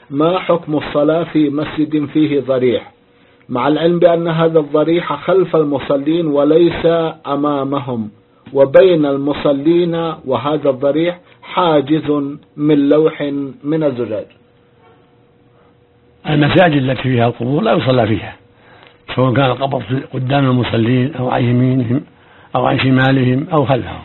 ما حكم الصلاة في مسجد فيه ضريح، مع العلم بأن هذا الضريح خلف المصلين وليس أمامهم، وبين المصلين وهذا الضريح حاجز من لوح من الزجاج؟ المساجد التي فيها القبور لا يصلى فيها، سواء كان القبر قدام المصلين أو عن يمينهم أو عن شمالهم أو خلفهم.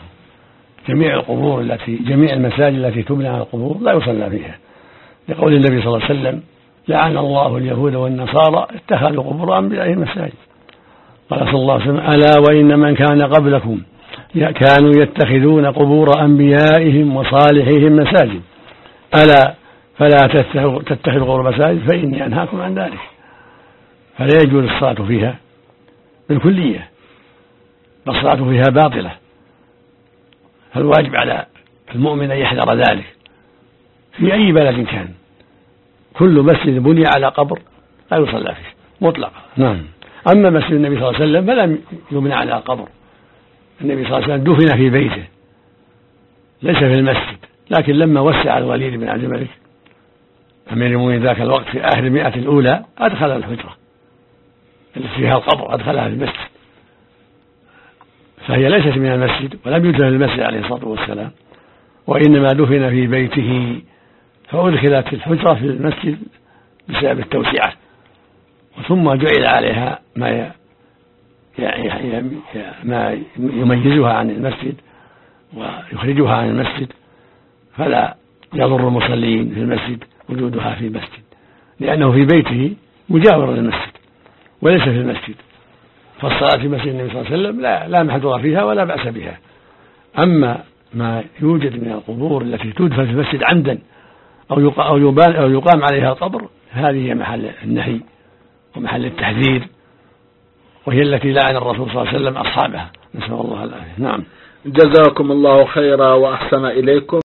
جميع المساجد التي تبنى على القبور لا يصلى فيها، لقول النبي صلى الله عليه وسلم: لعن الله اليهود والنصارى اتخذوا قبور أنبيائهم مساجد. قال صلى الله عليه وسلم: ألا وإن من كان قبلكم كانوا يتخذون قبور أنبيائهم وصالحيهم مساجد، ألا فلا تتخذوا قبور مساجد فإني أنهاكم عن ذلك. فلا يجوز الصلاة فيها بالكلية، الصلاة فيها باطلة، فالواجب على المؤمن أن يحذر ذلك في أي بلد كان. كل مسجد بني على قبر لا يصلى فيه مطلقا. نعم. أما مسجد النبي صلى الله عليه وسلم فلم يبنى على قبر، النبي صلى الله عليه وسلم دفن في بيته ليس في المسجد، لكن لما وسع الوليد بن عبد الملك أمير المؤمنين ذاك الوقت في آخر المئة الأولى أدخل الحجرة التي فيها القبر، أدخلها في المسجد، فهي ليست من المسجد ولم يدفن في المسجد عليه الصلاة والسلام، وإنما دفن في بيته، فأدخلت الحجرة في المسجد بسبب التوسعة، ثم جعل عليها ما يميزها عن المسجد ويخرجها عن المسجد، فلا يضر المصلين في المسجد وجودها في المسجد، لأنه في بيته مجاور للمسجد وليس في المسجد. فالصلاة في مسجد النبي صلى الله عليه وسلم لا محذور فيها ولا بأس بها. أما ما يوجد من القبور التي تدفن في المسجد عمدا أو يقام عليها القبر، هذه هي محل النهي ومحل التحذير، وهي التي لعن الرسول صلى الله عليه وسلم أصحابها، نسأل الله العافية. نعم. جزاكم الله خيرا وأحسن إليكم.